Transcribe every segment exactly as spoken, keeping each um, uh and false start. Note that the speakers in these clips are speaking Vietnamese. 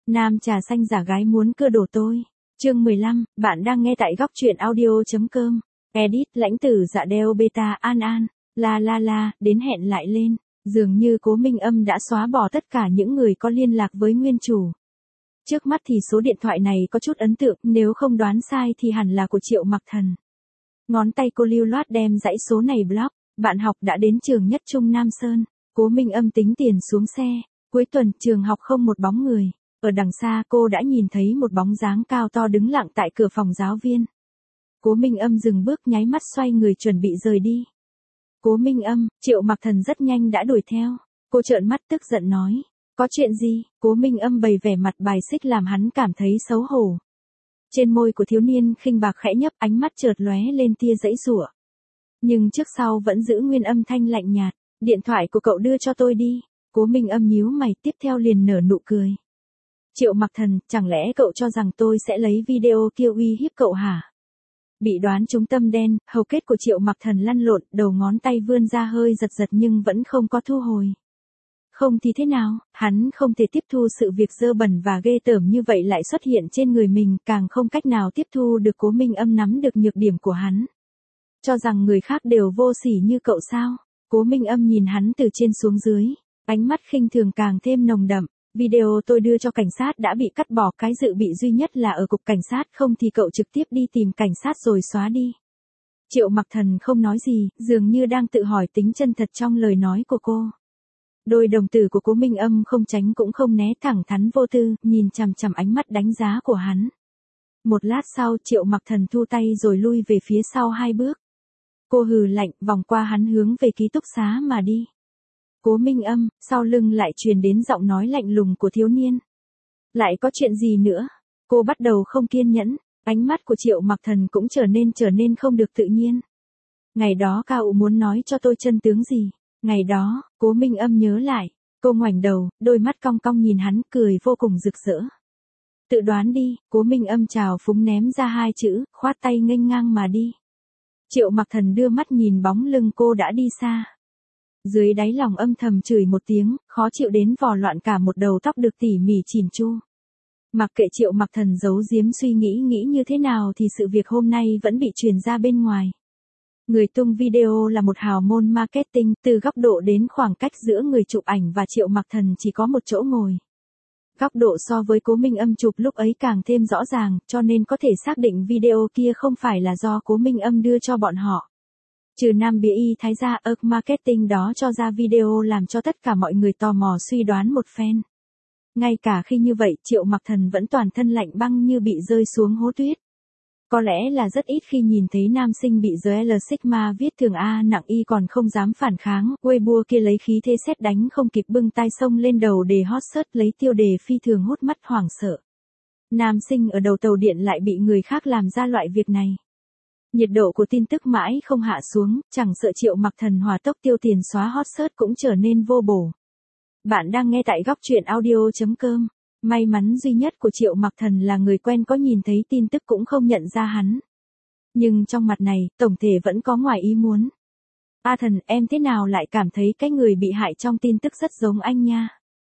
Nam trà xanh giả gái muốn cưa đổ tôi. Chương mười lăm, bạn đang nghe tại góc truyện audio.com. Edit lãnh tử dạ đeo beta an an, la la la, đến hẹn lại lên. Dường như Cố Minh Âm đã xóa bỏ tất cả những người có liên lạc với nguyên chủ. Trước mắt thì số điện thoại này có chút ấn tượng, nếu không đoán sai thì hẳn là của Triệu Mặc Thần. Ngón tay cô lưu loát đem dãy số này block. Bạn học đã đến trường Nhất Trung Nam Sơn. Cố Minh Âm tính tiền xuống xe. Cuối tuần trường học không một bóng người. Ở đằng xa cô đã nhìn thấy một bóng dáng cao to đứng lặng tại cửa phòng giáo viên. Cố Minh Âm dừng bước nháy mắt xoay người chuẩn bị rời đi. Cố Minh Âm, Triệu Mặc Thần rất nhanh đã đuổi theo. Cô trợn mắt tức giận nói. Có chuyện gì? Cố Minh Âm bày vẻ mặt bài xích làm hắn cảm thấy xấu hổ. Trên môi của thiếu niên khinh bạc khẽ nhấp, ánh mắt chợt lóe lên tia giãy giụa. Nhưng trước sau vẫn giữ nguyên âm thanh lạnh nhạt. Điện thoại của cậu đưa cho tôi đi. Cố Minh Âm nhíu mày, tiếp theo liền nở nụ cười. Triệu Mặc Thần, chẳng lẽ cậu cho rằng tôi sẽ lấy video kia uy hiếp cậu hả? Bị đoán trúng tâm đen, hầu kết của Triệu Mặc Thần lăn lộn, đầu ngón tay vươn ra hơi giật giật nhưng vẫn không có thu hồi. Không thì thế nào, hắn không thể tiếp thu sự việc dơ bẩn và ghê tởm như vậy lại xuất hiện trên người mình, càng không cách nào tiếp thu được Cố Minh Âm nắm được nhược điểm của hắn. Cho rằng người khác đều vô sỉ như cậu sao? Cố Minh Âm nhìn hắn từ trên xuống dưới, ánh mắt khinh thường càng thêm nồng đậm. Video tôi đưa cho cảnh sát đã bị cắt bỏ, cái dự bị duy nhất là ở cục cảnh sát, không thì cậu trực tiếp đi tìm cảnh sát rồi xóa đi. Triệu Mặc Thần không nói gì, dường như đang tự hỏi tính chân thật trong lời nói của cô. Đôi đồng tử của Cố Minh Âm không tránh cũng không né, thẳng thắn vô tư, nhìn chằm chằm ánh mắt đánh giá của hắn. Một lát sau Triệu Mặc Thần thu tay rồi lui về phía sau hai bước. Cô hừ lạnh, vòng qua hắn hướng về ký túc xá mà đi. Cố Minh Âm, sau lưng lại truyền đến giọng nói lạnh lùng của thiếu niên. Lại có chuyện gì nữa? Cô bắt đầu không kiên nhẫn, ánh mắt của Triệu Mặc Thần cũng trở nên trở nên không được tự nhiên. Ngày đó Cao muốn nói cho tôi chân tướng gì? Ngày đó, Cố Minh Âm nhớ lại, cô ngoảnh đầu, đôi mắt cong cong nhìn hắn, cười vô cùng rực rỡ. Tự đoán đi, Cố Minh Âm trào phúng ném ra hai chữ, khoát tay nghênh ngang mà đi. Triệu Mặc Thần đưa mắt nhìn bóng lưng cô đã đi xa. Dưới đáy lòng âm thầm chửi một tiếng, khó chịu đến vò loạn cả một đầu tóc được tỉ mỉ chỉn chu. Mặc kệ Triệu Mặc Thần giấu giếm suy nghĩ nghĩ như thế nào thì sự việc hôm nay vẫn bị truyền ra bên ngoài. Người tung video là một hào môn marketing, từ góc độ đến khoảng cách giữa người chụp ảnh và Triệu Mặc Thần chỉ có một chỗ ngồi. Góc độ so với Cố Minh Âm chụp lúc ấy càng thêm rõ ràng, cho nên có thể xác định video kia không phải là do Cố Minh Âm đưa cho bọn họ. Trừ Nam Bia Y Thái gia, ớt marketing đó cho ra video làm cho tất cả mọi người tò mò suy đoán một phen. Ngay cả khi như vậy, Triệu Mặc Thần vẫn toàn thân lạnh băng như bị rơi xuống hố tuyết. Có lẽ là rất ít khi nhìn thấy nam sinh bị giới L Sigma viết thường A nặng Y còn không dám phản kháng, Weibo kia lấy khí thế sét đánh không kịp bưng tay xông lên đầu đề hot search lấy tiêu đề phi thường hút mắt hoảng sợ. Nam sinh ở đầu tàu điện lại bị người khác làm ra loại việc này. Nhiệt độ của tin tức mãi không hạ xuống, chẳng sợ Triệu Mặc Thần hỏa tốc tiêu tiền xóa hot search cũng trở nên vô bổ. Bạn đang nghe tại góc truyện audio.com. May mắn duy nhất của Triệu Mặc Thần là người quen có nhìn thấy tin tức cũng không nhận ra hắn. Nhưng trong mặt này, tổng thể vẫn có ngoài ý muốn. A Thần, em thế nào lại cảm thấy cái người bị hại trong tin tức rất giống anh nha.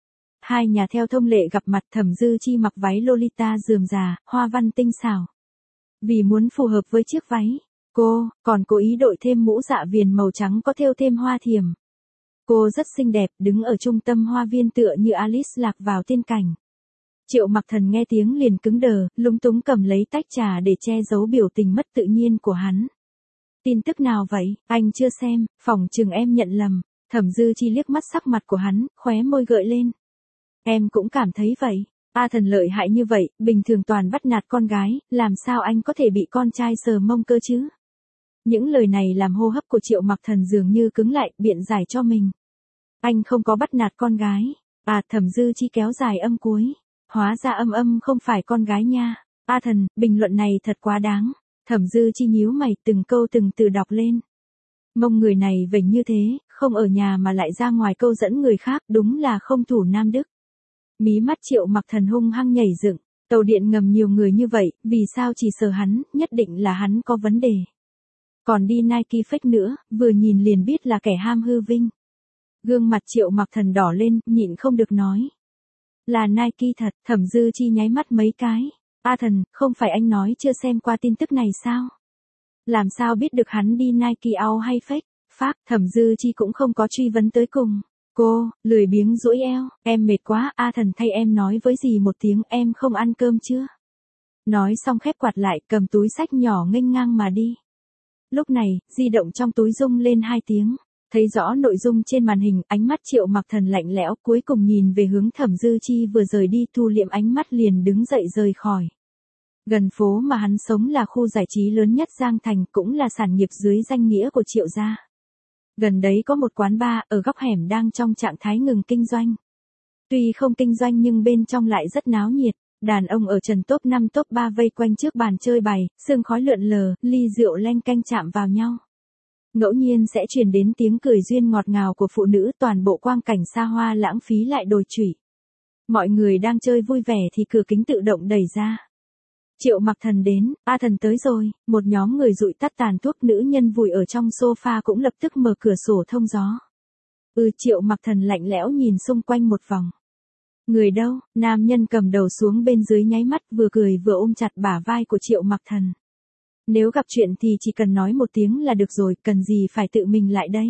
Hai nhà theo thông lệ gặp mặt, Thẩm Dư Chi mặc váy Lolita rườm rà, hoa văn tinh xảo. Vì muốn phù hợp với chiếc váy, cô còn cố ý đội thêm mũ dạ viền màu trắng có thêu thêm hoa thiềm. Cô rất xinh đẹp, đứng ở trung tâm hoa viên tựa như Alice lạc vào tiên cảnh. Triệu Mặc Thần nghe tiếng liền cứng đờ, lúng túng cầm lấy tách trà để che giấu biểu tình mất tự nhiên của hắn. Tin tức nào vậy, anh chưa xem, phỏng chừng em nhận lầm. Thẩm Dư Chi liếc mắt sắc mặt của hắn, khóe môi gợi lên. Em cũng cảm thấy vậy. A Thần lợi hại như vậy, bình thường toàn bắt nạt con gái, làm sao anh có thể bị con trai sờ mông cơ chứ? Những lời này làm hô hấp của Triệu Mặc Thần dường như cứng lại, biện giải cho mình. Anh không có bắt nạt con gái. À, Thẩm Dư Chi kéo dài âm cuối. Hóa ra âm âm không phải con gái nha. A Thần, bình luận này thật quá đáng. Thẩm Dư Chi nhíu mày, từng câu từng từ đọc lên. Mông người này vểnh như thế, không ở nhà mà lại ra ngoài câu dẫn người khác, đúng là không thủ nam đức. Mí mắt Triệu Mặc Thần hung hăng nhảy dựng, tàu điện ngầm nhiều người như vậy, vì sao chỉ sờ hắn, nhất định là hắn có vấn đề. Còn đi Nike fake nữa, vừa nhìn liền biết là kẻ ham hư vinh. Gương mặt Triệu Mặc Thần đỏ lên, nhịn không được nói. Là Nike thật, Thẩm Dư Chi nháy mắt mấy cái. A Thần, không phải anh nói chưa xem qua tin tức này sao? Làm sao biết được hắn đi Nike out hay fake? Phác, Thẩm Dư Chi cũng không có truy vấn tới cùng. Cô, lười biếng duỗi eo, em mệt quá, A Thần thay em nói với dì một tiếng em không ăn cơm chưa? Nói xong khép quạt lại, cầm túi xách nhỏ nghênh ngang mà đi. Lúc này, di động trong túi rung lên hai tiếng. Thấy rõ nội dung trên màn hình, ánh mắt Triệu Mặc Thần lạnh lẽo, cuối cùng nhìn về hướng Thẩm Dư Chi vừa rời đi, thu liệm ánh mắt liền đứng dậy rời khỏi. Gần phố mà hắn sống là khu giải trí lớn nhất Giang Thành, cũng là sản nghiệp dưới danh nghĩa của Triệu gia. Gần đấy có một quán bar ở góc hẻm đang trong trạng thái ngừng kinh doanh. Tuy không kinh doanh nhưng bên trong lại rất náo nhiệt. Đàn ông ở trần top năm top ba vây quanh trước bàn chơi bài, sương khói lượn lờ, ly rượu leng canh chạm vào nhau. Ngẫu nhiên sẽ truyền đến tiếng cười duyên ngọt ngào của phụ nữ, toàn bộ quang cảnh xa hoa lãng phí lại đồi trụy. Mọi người đang chơi vui vẻ thì cửa kính tự động đẩy ra. Triệu Mặc Thần đến, A Thần tới rồi, một nhóm người dụi tắt tàn thuốc, nữ nhân vùi ở trong sofa cũng lập tức mở cửa sổ thông gió. Ừ, Triệu Mặc Thần lạnh lẽo nhìn xung quanh một vòng. Người đâu? Nam nhân cầm đầu xuống bên dưới nháy mắt, vừa cười vừa ôm chặt bả vai của Triệu Mặc Thần. Nếu gặp chuyện thì chỉ cần nói một tiếng là được rồi, cần gì phải tự mình lại đây.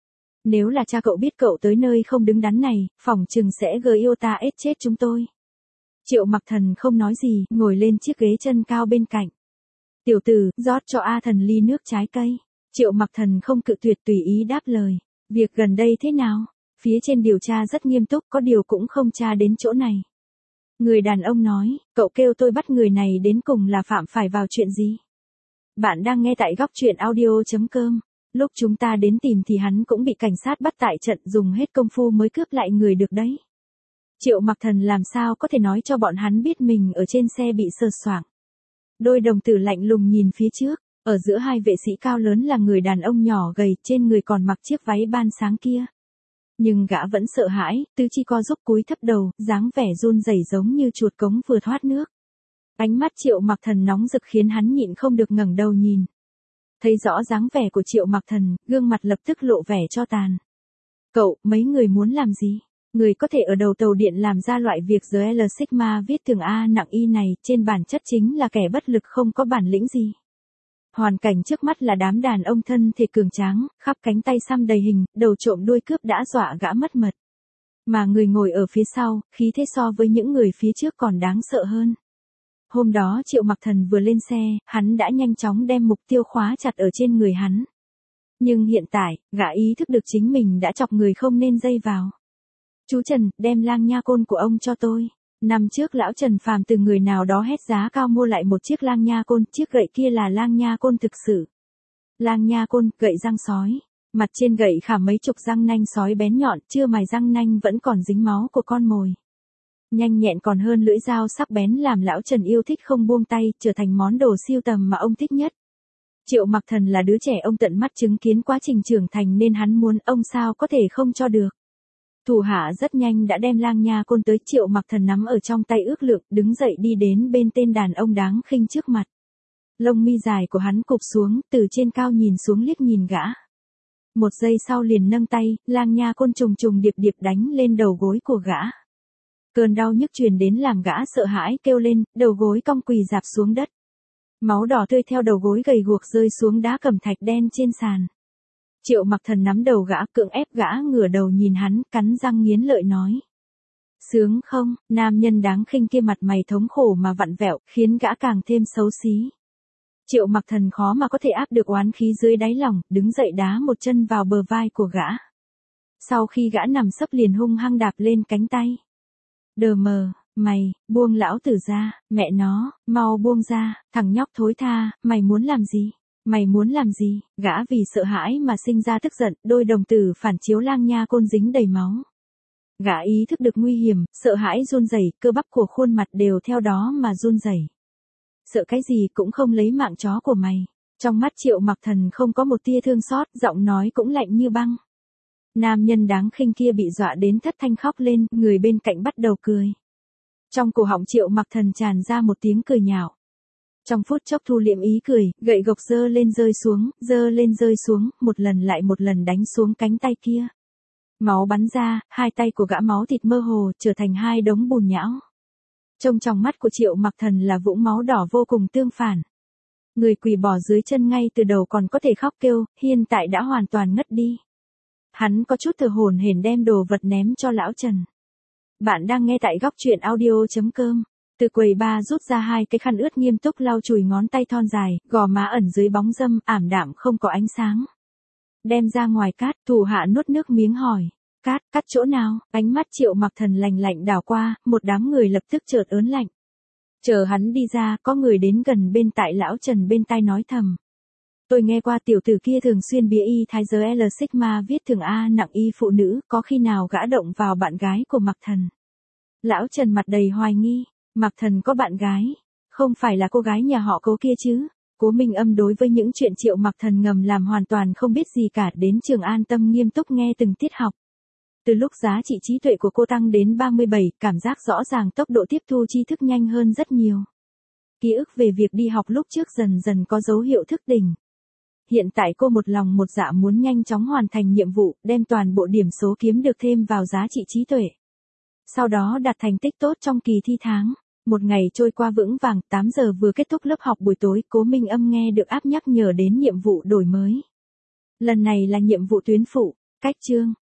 Nếu là cha cậu biết cậu tới nơi không đứng đắn này, phỏng chừng sẽ gờ yêu ta ết chết chúng tôi. Triệu Mặc Thần không nói gì, ngồi lên chiếc ghế chân cao bên cạnh. Tiểu tử, rót cho A Thần ly nước trái cây. Triệu Mặc Thần không cự tuyệt, tùy ý đáp lời. Việc gần đây thế nào? Phía trên điều tra rất nghiêm túc, có điều cũng không tra đến chỗ này. Người đàn ông nói, cậu kêu tôi bắt người này đến cùng là phạm phải vào chuyện gì? Bạn đang nghe tại góc truyện audio chấm com. Lúc chúng ta đến tìm thì hắn cũng bị cảnh sát bắt tại trận, dùng hết công phu mới cướp lại người được đấy. Triệu Mặc Thần làm sao có thể nói cho bọn hắn biết mình ở trên xe bị sờ soạng. Đôi đồng tử lạnh lùng nhìn phía trước, ở giữa hai vệ sĩ cao lớn là người đàn ông nhỏ gầy, trên người còn mặc chiếc váy ban sáng kia. Nhưng gã vẫn sợ hãi, tứ chi co giúp cúi thấp đầu, dáng vẻ run rẩy giống như chuột cống vừa thoát nước. Ánh mắt Triệu Mặc Thần nóng rực khiến hắn nhịn không được ngẩng đầu nhìn. Thấy rõ dáng vẻ của Triệu Mặc Thần, gương mặt lập tức lộ vẻ cho tàn. Cậu, mấy người muốn làm gì? Người có thể ở đầu tàu điện làm ra loại việc giờ L Sigma viết thường A nặng Y này, trên bản chất chính là kẻ bất lực không có bản lĩnh gì. Hoàn cảnh trước mắt là đám đàn ông thân thể cường tráng, khắp cánh tay xăm đầy hình, đầu trộm đuôi cướp đã dọa gã mất mật. Mà người ngồi ở phía sau, khí thế so với những người phía trước còn đáng sợ hơn. Hôm đó Triệu Mặc Thần vừa lên xe, hắn đã nhanh chóng đem mục tiêu khóa chặt ở trên người hắn. Nhưng hiện tại, gã ý thức được chính mình đã chọc người không nên dây vào. Chú Trần, đem lang nha côn của ông cho tôi. Năm trước lão Trần Phàm từ người nào đó hét giá cao mua lại một chiếc lang nha côn, chiếc gậy kia là lang nha côn thực sự. Lang nha côn, gậy răng sói. Mặt trên gậy khảm mấy chục răng nanh sói bén nhọn, chưa mài răng nanh vẫn còn dính máu của con mồi. Nhanh nhẹn còn hơn lưỡi dao sắc bén, làm lão Trần yêu thích không buông tay, trở thành món đồ siêu tầm mà ông thích nhất. Triệu Mặc Thần là đứa trẻ ông tận mắt chứng kiến quá trình trưởng thành nên hắn muốn, ông sao có thể không cho được. Thủ hạ rất nhanh đã đem lang nha côn tới, Triệu Mặc Thần nắm ở trong tay ước lượng, đứng dậy đi đến bên tên đàn ông đáng khinh trước mặt. Lông mi dài của hắn cụp xuống, từ trên cao nhìn xuống liếc nhìn gã. Một giây sau liền nâng tay, lang nha côn trùng trùng điệp điệp đánh lên đầu gối của gã. Cơn đau nhức truyền đến làm gã sợ hãi kêu lên, đầu gối cong quỳ rạp xuống đất. Máu đỏ tươi theo đầu gối gầy guộc rơi xuống đá cẩm thạch đen trên sàn. Triệu Mặc Thần nắm đầu gã, cưỡng ép gã ngửa đầu nhìn hắn, cắn răng nghiến lợi nói. Sướng không? Nam nhân đáng khinh kia mặt mày thống khổ mà vặn vẹo, khiến gã càng thêm xấu xí. Triệu Mặc Thần khó mà có thể áp được oán khí dưới đáy lòng, đứng dậy đá một chân vào bờ vai của gã. Sau khi gã nằm sấp liền hung hăng đạp lên cánh tay. Đờ mờ, mày, buông lão tử ra, mẹ nó, mau buông ra, thằng nhóc thối tha, mày muốn làm gì? Mày muốn làm gì? Gã vì sợ hãi mà sinh ra tức giận, đôi đồng tử phản chiếu lang nha côn dính đầy máu. Gã ý thức được nguy hiểm, sợ hãi run rẩy, cơ bắp của khuôn mặt đều theo đó mà run rẩy. Sợ cái gì cũng không lấy mạng chó của mày. Trong mắt Triệu Mặc Thần không có một tia thương xót, giọng nói cũng lạnh như băng. Nam nhân đáng khinh kia bị dọa đến thất thanh khóc lên, người bên cạnh bắt đầu cười. Trong cổ họng Triệu Mặc Thần tràn ra một tiếng cười nhạo. Trong phút chốc thu liệm ý cười, gậy gộc giơ lên rơi xuống, giơ lên rơi xuống, một lần lại một lần đánh xuống cánh tay kia. Máu bắn ra, hai tay của gã máu thịt mơ hồ, trở thành hai đống bùn nhão. Trông trong mắt của Triệu Mặc Thần là vũng máu đỏ vô cùng tương phản. Người quỳ bỏ dưới chân ngay từ đầu còn có thể khóc kêu, hiện tại đã hoàn toàn ngất đi. Hắn có chút thở hổn hển đem đồ vật ném cho lão Trần. Bạn đang nghe tại góc truyện audio.com. Từ quầy ba rút ra hai cái khăn ướt nghiêm túc lau chùi ngón tay thon dài, gò má ẩn dưới bóng râm, ảm đạm không có ánh sáng. Đem ra ngoài cát, thủ hạ nuốt nước miếng hỏi. Cát, cắt chỗ nào? Ánh mắt Triệu Mặc Thần lạnh lạnh đảo qua, một đám người lập tức chợt ớn lạnh. Chờ hắn đi ra, có người đến gần bên tại lão Trần bên tai nói thầm. Tôi nghe qua tiểu tử kia thường xuyên bía y thái giới L Sigma viết thường A nặng y phụ nữ, có khi nào gã động vào bạn gái của Mặc Thần. Lão Trần mặt đầy hoài nghi, Mặc Thần có bạn gái, không phải là cô gái nhà họ Cố kia chứ. Cố Minh Âm đối với những chuyện Triệu Mặc Thần ngầm làm hoàn toàn không biết gì cả, đến trường an tâm nghiêm túc nghe từng tiết học. Từ lúc giá trị trí tuệ của cô tăng đến ba mươi bảy, cảm giác rõ ràng tốc độ tiếp thu tri thức nhanh hơn rất nhiều. Ký ức về việc đi học lúc trước dần dần có dấu hiệu thức tỉnh. Hiện tại cô một lòng một dạ muốn nhanh chóng hoàn thành nhiệm vụ, đem toàn bộ điểm số kiếm được thêm vào giá trị trí tuệ. Sau đó đạt thành tích tốt trong kỳ thi tháng. Một ngày trôi qua vững vàng, tám giờ vừa kết thúc lớp học buổi tối, Cố Minh Âm nghe được áp nhắc nhở đến nhiệm vụ đổi mới. Lần này là nhiệm vụ tuyến phụ, cách chương.